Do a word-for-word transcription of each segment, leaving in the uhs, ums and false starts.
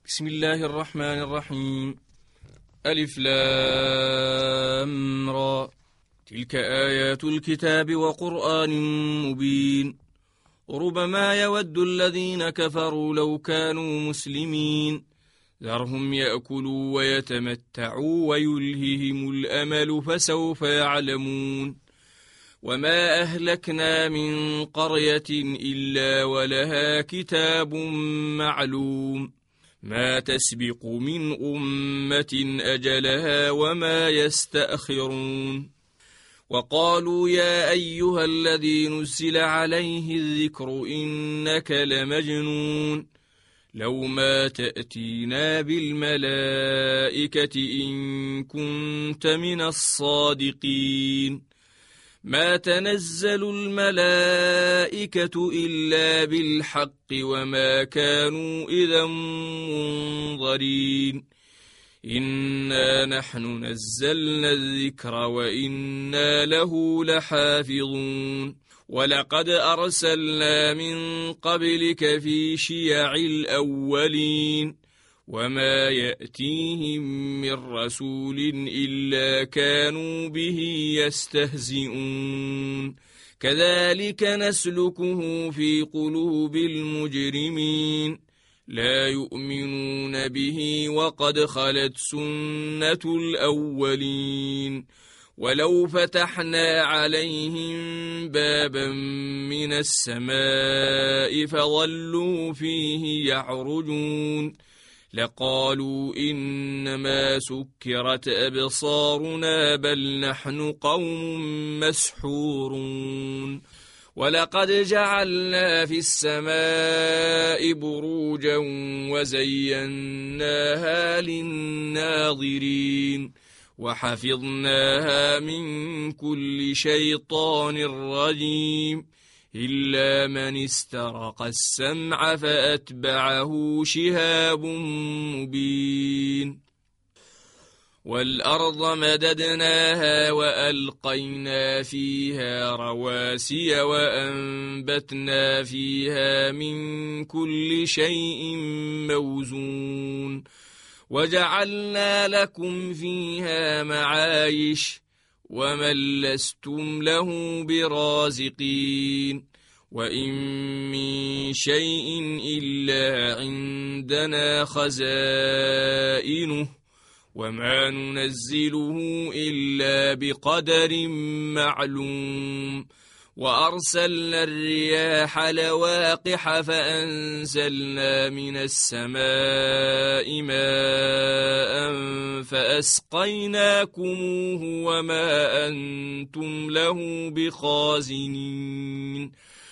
بسم الله الرحمن الرحيم. ألف لام را، تلك آيات الكتاب وقرآن مبين. ربما يود الذين كفروا لو كانوا مسلمين، ذرهم يأكلوا ويتمتعوا ويلههم الأمل فسوف يعلمون. وما أهلكنا من قرية إلا ولها كتاب معلوم، ما تسبق من أمة أجلها وما يستأخرون. وقالوا يا أيها الذي نزل عليه الذكر إنك لمجنون، لو ما تأتينا بالملائكة إن كنت من الصادقين. ما تنزل الملائكة إلا بالحق وما كانوا إذا منظرين. إنا نحن نزلنا الذكر وإنا له لحافظون. ولقد أرسلنا من قبلك في شيع الأولين، وما يأتيهم من رسول إلا كانوا به يستهزئون. كذلك نسلكه في قلوب المجرمين، لا يؤمنون به وقد خلت سنة الأولين. ولو فتحنا عليهم بابا من السماء فظلوا فيه يعرجون لقالوا إنما سكرت أبصارنا بل نحن قوم مسحورون. ولقد جعلنا في السماء بروجا وزيناها للناظرين وحفظناها من كل شيطان رجيم إلا من استرق السمع فأتبعه شهاب مبين. والأرض مددناها وألقينا فيها رواسي وأنبتنا فيها من كل شيء موزون وجعلنا لكم فيها معايش ومن لستم له برازقين. وإن من شيء إلا عندنا خزائنه وما ننزله إلا بقدر معلوم. وأرسلنا الرياح لواقح فأنزلنا من السماء ماء فأسقيناكموه وما أنتم له بخازنين.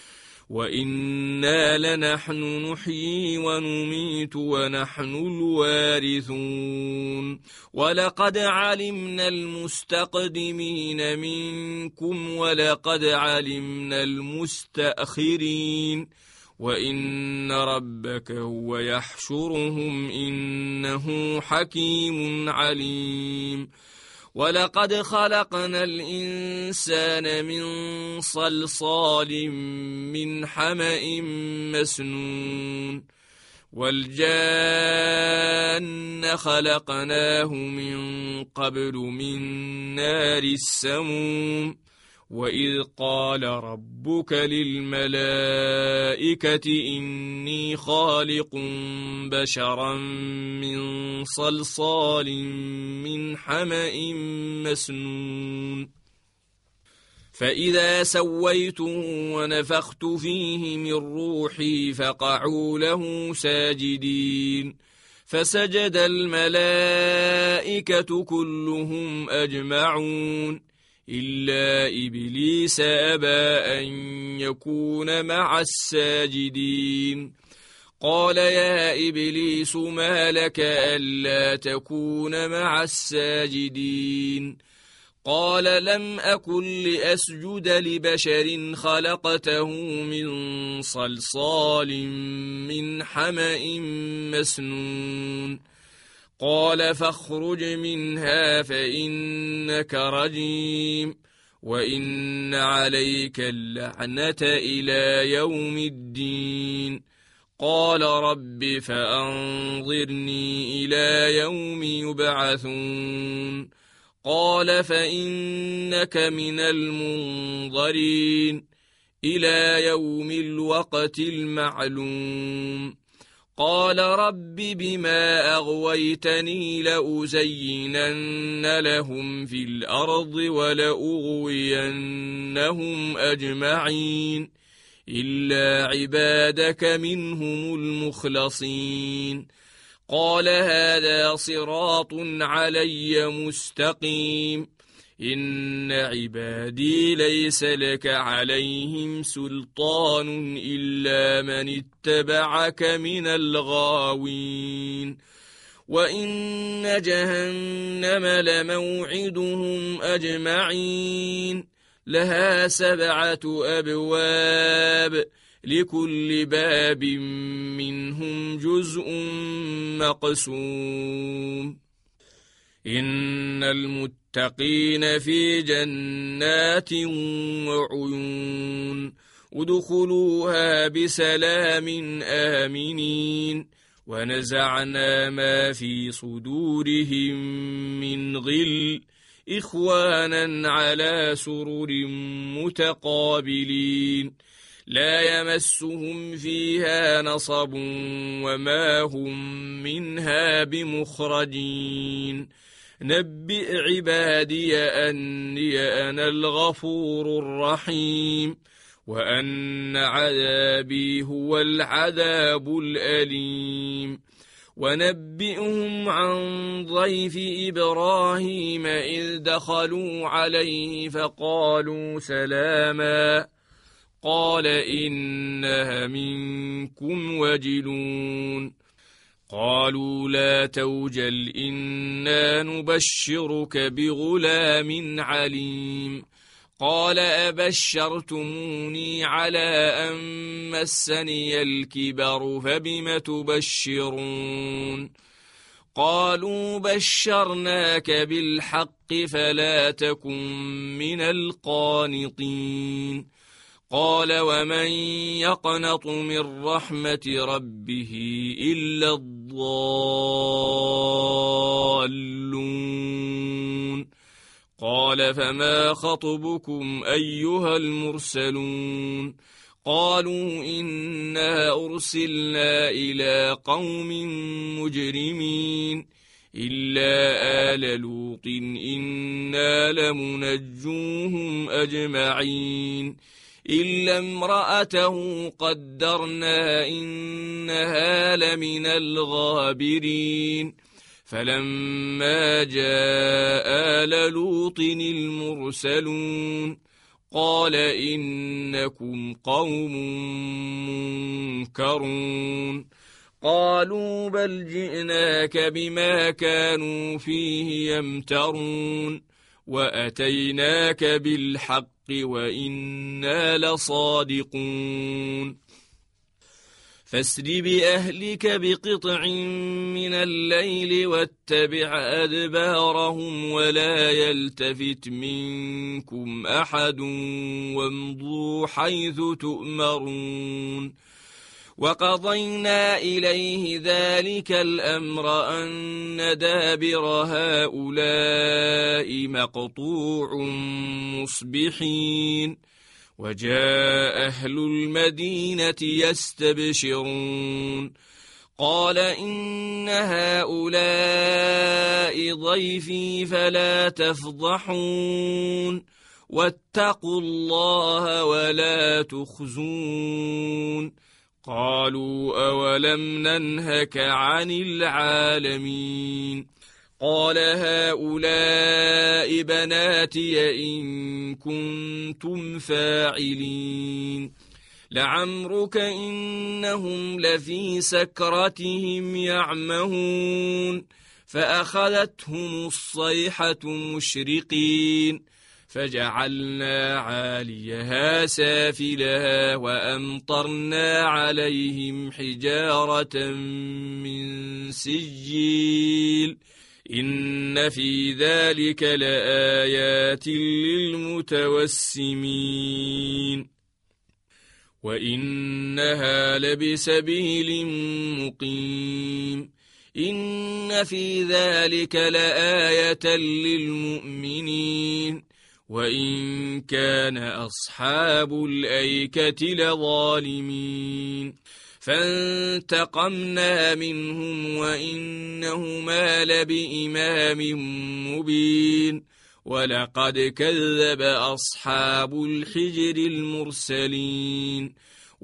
وإنا لنحن نحيي ونميت ونحن الوارثون. ولقد علمنا المستقدمين منكم ولقد علمنا المستأخرين وإن ربك هو يحشرهم إنه حكيم عليم. ولقد خلقنا الإنسان من صلصال من حمأ مسنون والجان خلقناه من قبل من نار السموم. وإذ قال ربك للملائكة إني خالق بشرا من صلصال من حمأ مسنون فإذا سويته ونفخت فيه من روحي فقعوا له ساجدين. فسجد الملائكة كلهم أجمعون إلا إبليس أبى أن يكون مع الساجدين. قال يا إبليس ما لك ألا تكون مع الساجدين؟ قال لم أكن لأسجد لبشر خلقته من صلصال من حمأ مسنون. قال فاخرج منها فإنك رجيم وإن عليك اللعنة إلى يوم الدين. قال رب فأنظرني إلى يوم يبعثون قال فإنك من المنظرين إلى يوم الوقت المعلوم قال رب بما أغويتني لأزينن لهم في الأرض ولأغوينهم أجمعين إلا عبادك منهم المخلصين قال هذا صراط علي مستقيم إن عبادي ليس لك عليهم سلطان إلا من اتبعك من الغاوين وإن جهنم لموعدهم أجمعين لها سبعة أبواب لكل باب منهم جزء مقسوم إن المتقين في جنات وعيون ادخلوها بسلام آمنين ونزعنا ما في صدورهم من غل إخوانا على سرر متقابلين لا يمسهم فيها نصب وما هم منها بمخرجين نبئ عبادي أني أنا الغفور الرحيم وأن عذابي هو العذاب الأليم ونبئهم عن ضيف إبراهيم إذ دخلوا عليه فقالوا سلاما قال إنا منكم وجلون قالوا لا توجل إنا نبشرك بغلام عليم قال أبشرتموني على أن مسني الكبر فبم تبشرون قالوا بشرناك بالحق فلا تكن من القانطين قال ومن يقنط من رحمة ربه إلا الضالون قال فما خطبكم أيها المرسلون قالوا إنا أرسلنا إلى قوم مجرمين إلا آل لوط إنا لمنجوهم أجمعين إلا امرأته قدرنا إنها لمن الغابرين فلما جاء آل لوط المرسلون قال إنكم قوم منكرون قالوا بل جئناك بما كانوا فيه يمترون وأتيناك بالحق وإنا لصادقون فاسر بأهلك بقطع من الليل واتبع أدبارهم ولا يلتفت منكم أحد وامضوا حيث تؤمرون وقضينا إليه ذلك الأمر أن دابر هؤلاء مقطوع مصبحين وجاء أهل المدينة يستبشرون قال إن هؤلاء ضيفي فلا تفضحون واتقوا الله ولا تخزون قالوا أولم ننهك عن العالمين قال هؤلاء بناتي إن كنتم فاعلين لعمرك إنهم لفي سكرتهم يعمهون فأخذتهم الصيحة مشرقين فجعلنا عاليها سافلها وأمطرنا عليهم حجارة من سجيل إن في ذلك لآيات للمتوسمين وإنها لبسبيل مقيم إن في ذلك لآية للمؤمنين وإن كان أصحاب الأيكة لظالمين فانتقمنا منهم وإنهما لبإمام مبين ولقد كذب أصحاب الحجر المرسلين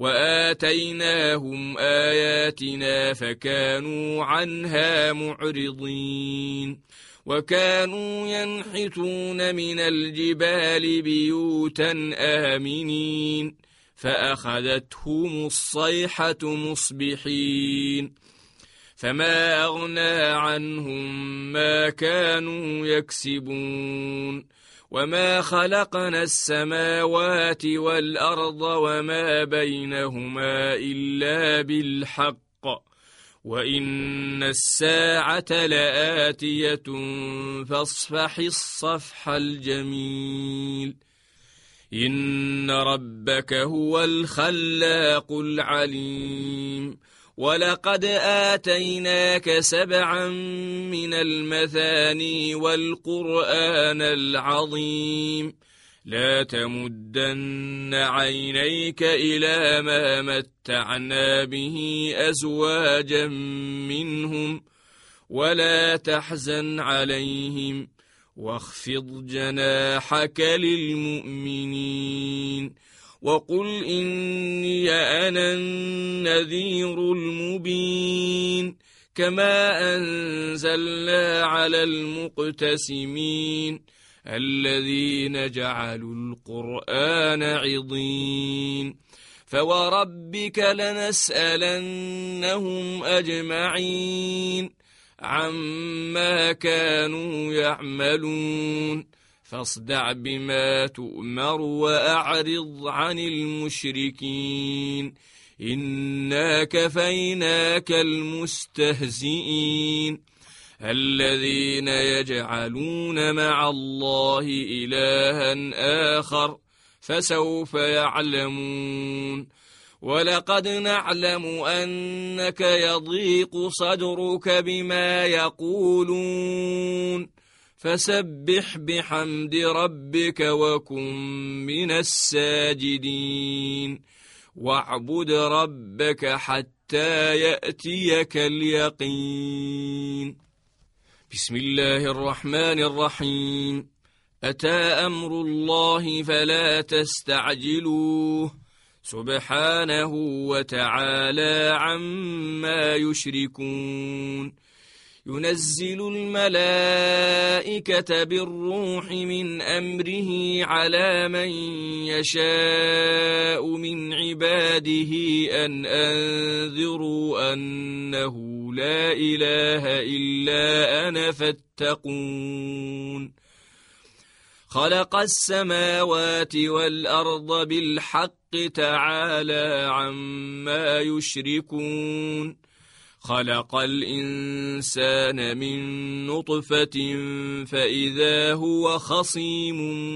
وآتيناهم آياتنا فكانوا عنها معرضين وكانوا ينحتون من الجبال بيوتا آمنين فأخذتهم الصيحة مصبحين فما أغنى عنهم ما كانوا يكسبون وما خلقنا السماوات والأرض وما بينهما إلا بالحق وإن الساعة لآتية فاصفح الصفح الجميل إن ربك هو الخلاق العليم ولقد آتيناك سبعا من المثاني والقرآن العظيم لا تمدن عينيك إلى ما متعنا به أزواجا منهم ولا تحزن عليهم واخفض جناحك للمؤمنين وقل إني أنا النذير المبين كما أنزلنا على المقتسمين الذين جعلوا القرآن عضين فوربك لنسألنهم أجمعين عما كانوا يعملون فاصدع بما تؤمر وأعرض عن المشركين إنا كفيناك المستهزئين الذين يجعلون مع الله إلها آخر فسوف يعلمون ولقد نعلم أنك يضيق صدرك بما يقولون فسبح بحمد ربك وكن من الساجدين واعبد ربك حتى يأتيك اليقين. بسم الله الرحمن الرحيم. أتى أمر الله فلا تستعجلوه سبحانه وتعالى عما يشركون ينزل الملائكة بالروح من أمره على من يشاء من عباده أن أنذروا أنه لا إله إلا أنا فاتقون خلق السماوات والأرض بالحق تعالى عما يشركون خلق الإنسان من نطفة فإذا هو خصيم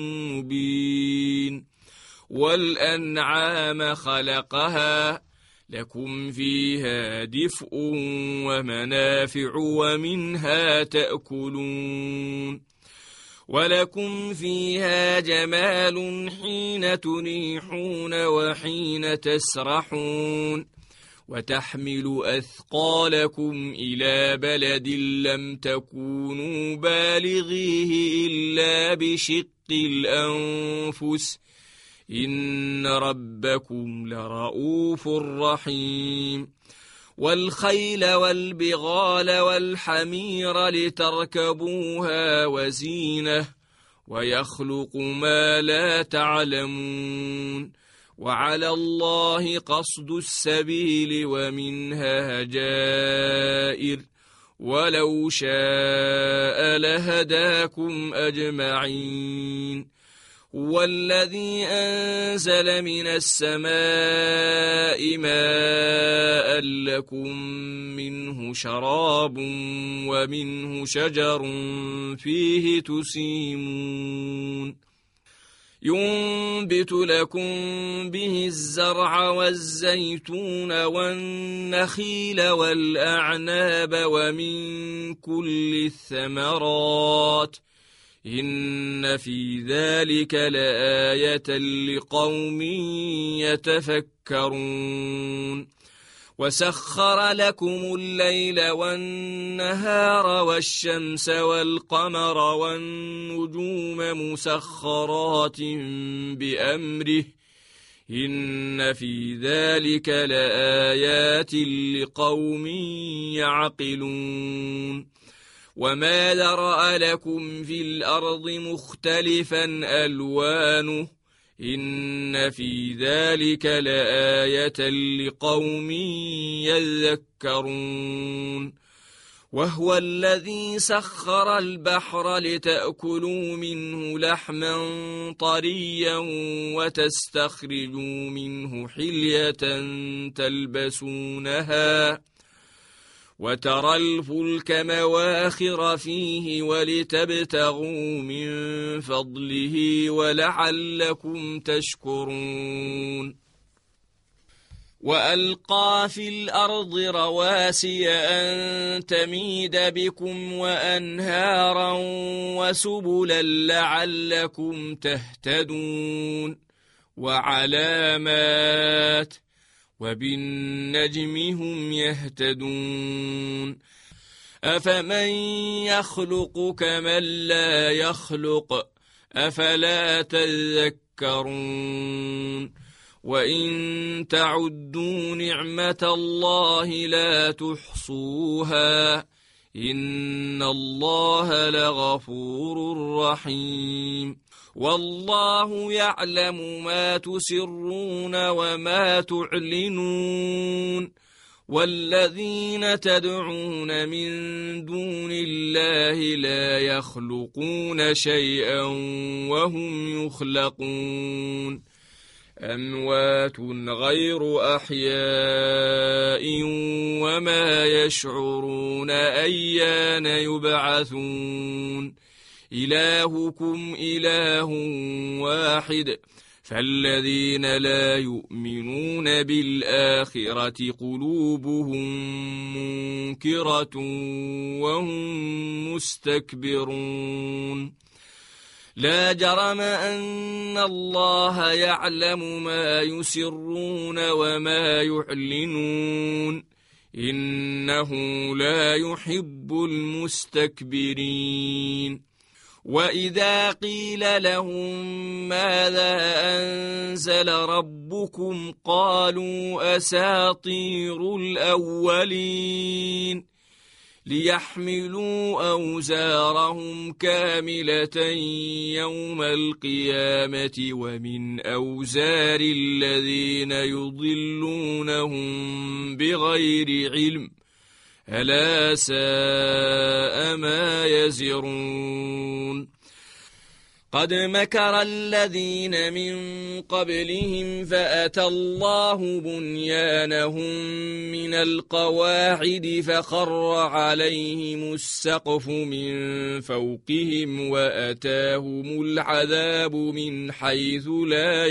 مبين والأنعام خلقها لكم فيها دفء ومنافع ومنها تأكلون ولكم فيها جمال حين تريحون وحين تسرحون وتحمل أثقالكم إلى بلد لم تكونوا بالغيه إلا بشق الأنفس إن ربكم لرؤوف رحيم والخيل والبغال والحمير لتركبوها وزينة ويخلق ما لا تعلمون وعلى الله قصد السبيل ومنها جائر ولو شاء لهداكم أجمعين والذي أنزل من السماء ماء لكم منه شراب ومنه شجر فيه تسيمون ينبت لكم به الزرع والزيتون والنخيل والأعناب ومن كل الثمرات إن في ذلك لآية لقوم يتفكرون وسخر لكم الليل والنهار والشمس والقمر والنجوم مسخرات بأمره إن في ذلك لآيات لقوم يعقلون وما ذرأ لكم في الأرض مختلفا ألوانه إن في ذلك لآية لقوم يذكرون وهو الذي سخر البحر لتأكلوا منه لحما طريا وتستخرجوا منه حلية تلبسونها وترى الفلك مواخر فيه ولتبتغوا من فضله ولعلكم تشكرون وألقى في الأرض رواسي أن تميد بكم وأنهارا وسبلا لعلكم تهتدون وعلامات وبالنجم هم يهتدون أفمن يخلق كمن لا يخلق أفلا تذكرون وإن تعدوا نعمة الله لا تحصوها إن الله لغفور رحيم والله يعلم ما تسرون وما تعلنون والذين تدعون من دون الله لا يخلقون شيئا وهم يخلقون أموات غير أحياء وما يشعرون أيان يبعثون إلهكم إله واحد فالذين لا يؤمنون بالآخرة قلوبهم منكرة وهم مستكبرون لا جرم أن الله يعلم ما يسرون وما يعلنون إنه لا يحب المستكبرين وإذا قيل لهم ماذا أنزل ربكم قالوا أساطير الأولين ليحملوا أوزارهم كاملة يوم القيامة ومن أوزار الذين يضلونهم بغير علم ألا ساء ما يزرون قد مكر الذين من قبلهم فأتى الله بنيانهم من القواعد فخر عليهم السقف من فوقهم وأتاهم العذاب من حيث لا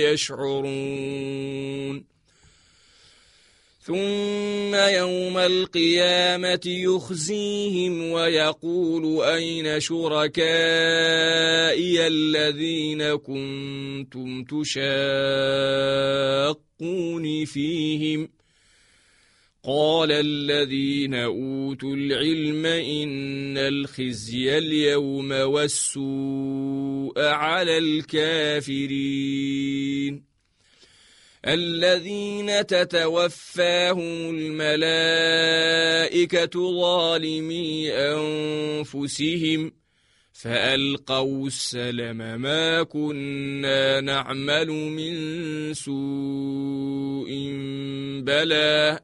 يشعرون ثم يوم القيامة يخزيهم ويقول أين شركائي الذين كنتم تشاقون فيهم قال الذين أوتوا العلم إن الخزي اليوم والسوء على الكافرين الذين تتوفاهم الملائكة ظالمي أنفسهم فألقوا السلم ما كنا نعمل من سوء بلى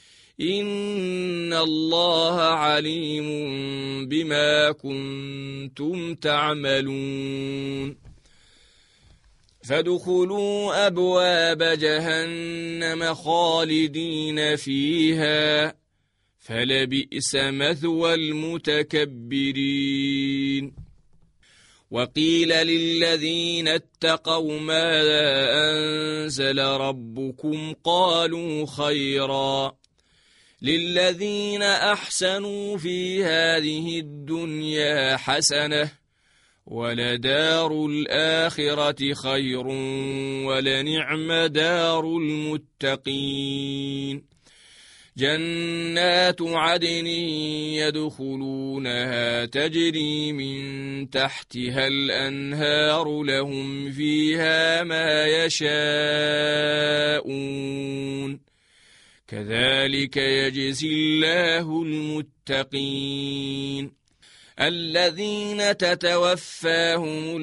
إن الله عليم بما كنتم تعملون فادخلوا أبواب جهنم خالدين فيها فلبئس مثوى المتكبرين وقيل للذين اتقوا ماذا أنزل ربكم قالوا خيرا للذين أحسنوا في هذه الدنيا حسنة ولدار الآخرة خير ولنعم دار المتقين جنات عدن يدخلونها تجري من تحتها الأنهار لهم فيها ما يشاءون كذلك يجزي الله المتقين الذين تتوفاهم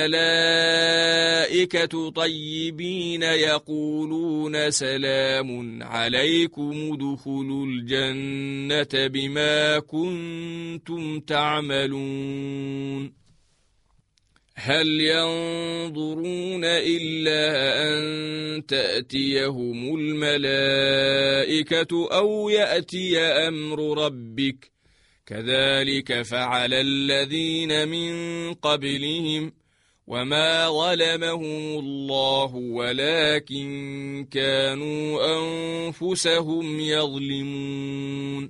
الملائكة طيبين يقولون سلام عليكم ادخلوا الجنة بما كنتم تعملون هل ينظرون إلا أن تأتيهم الملائكة أو يأتي أمر ربك كذلك فعل الذين من قبلهم وما ظلمهم الله ولكن كانوا أنفسهم يظلمون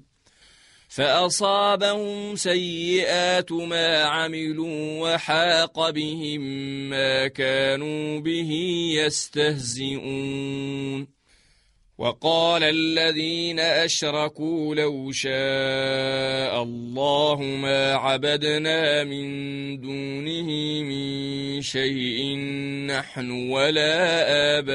فأصابهم سيئات ما عملوا وحاق بهم ما كانوا به يستهزئون وقال الذين أشركوا لو شاء الله ما عبدنا من دونه من شيء نحن ولا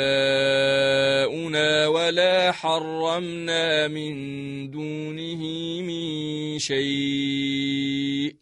آباؤنا ولا حرمنا من دونه من شيء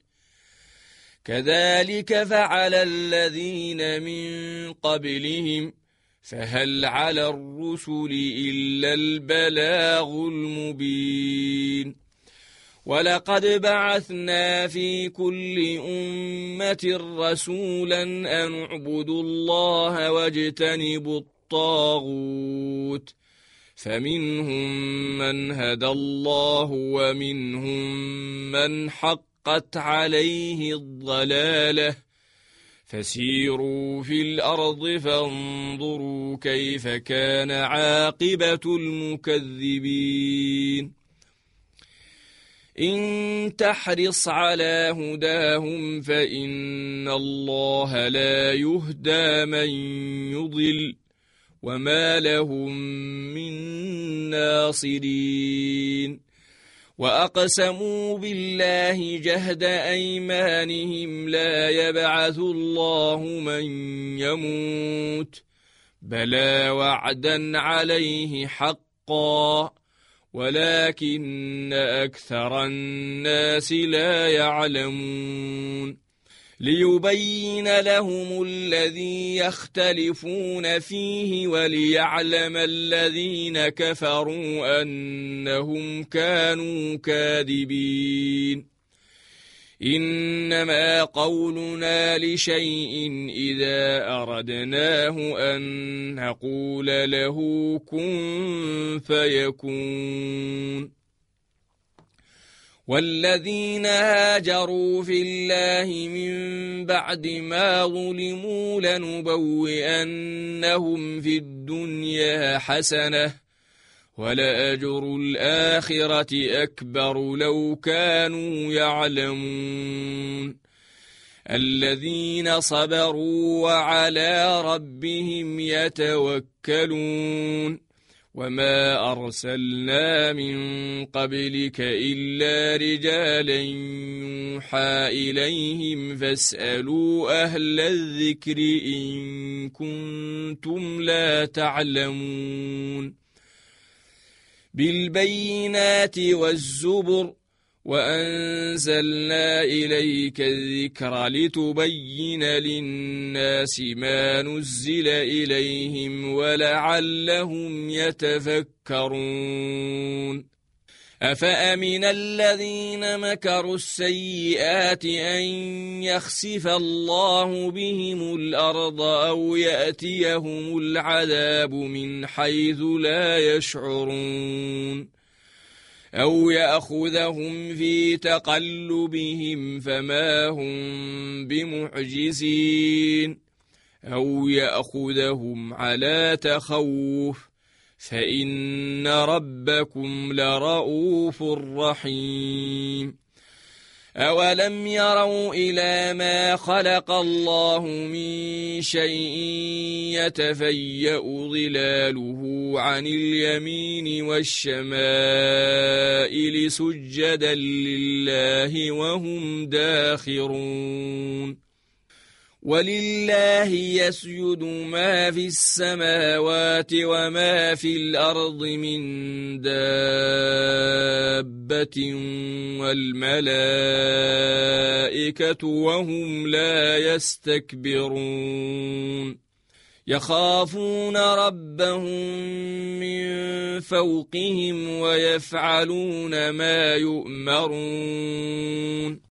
كذلك فعل الذين من قبلهم فهل على الرسل إلا البلاغ المبين ولقد بعثنا في كل أمة رسولا أن اعبدوا الله واجتنبوا الطاغوت فمنهم من هدى الله ومنهم من حقت عليه الضلالة فسيروا في الأرض فانظروا كيف كان عاقبة المكذبين إن تحرص على هداهم فإن الله لا يهدى من يضل وما لهم من ناصرين وأقسموا بالله جهد أيمانهم لا يبعث الله من يموت بلى وعدا عليه حقا ولكن أكثر الناس لا يعلمون ليبين لهم الذي يختلفون فيه وليعلم الذين كفروا أنهم كانوا كاذبين إنما قولنا لشيء إذا أردناه أن نقول له كن فيكون والذين هاجروا في الله من بعد ما ظلموا لنبوئنهم في الدنيا حسنة ولأجر الآخرة أكبر لو كانوا يعلمون الذين صبروا وعلى ربهم يتوكلون وما أرسلنا من قبلك إلا رجالا يوحى إليهم فاسألوا أهل الذكر إن كنتم لا تعلمون بالبينات والزبر وأنزلنا إليك الذكر لتبين للناس ما نزل إليهم ولعلهم يتفكرون أفأمن الذين مكروا السيئات أن يخسف الله بهم الأرض أو يأتيهم العذاب من حيث لا يشعرون أو يأخذهم في تقلبهم فما هم بمعجزين أو يأخذهم على تخوف فإن ربكم لرؤوف رحيم أولم يروا إلى ما خلق الله من شيء يتفيأ ظلاله عن اليمين والشمائل سجدا لله وهم داخرون ولله يسجد ما في السماوات وما في الأرض من دابة والملائكة وهم لا يستكبرون يخافون ربهم من فوقهم ويفعلون ما يؤمرون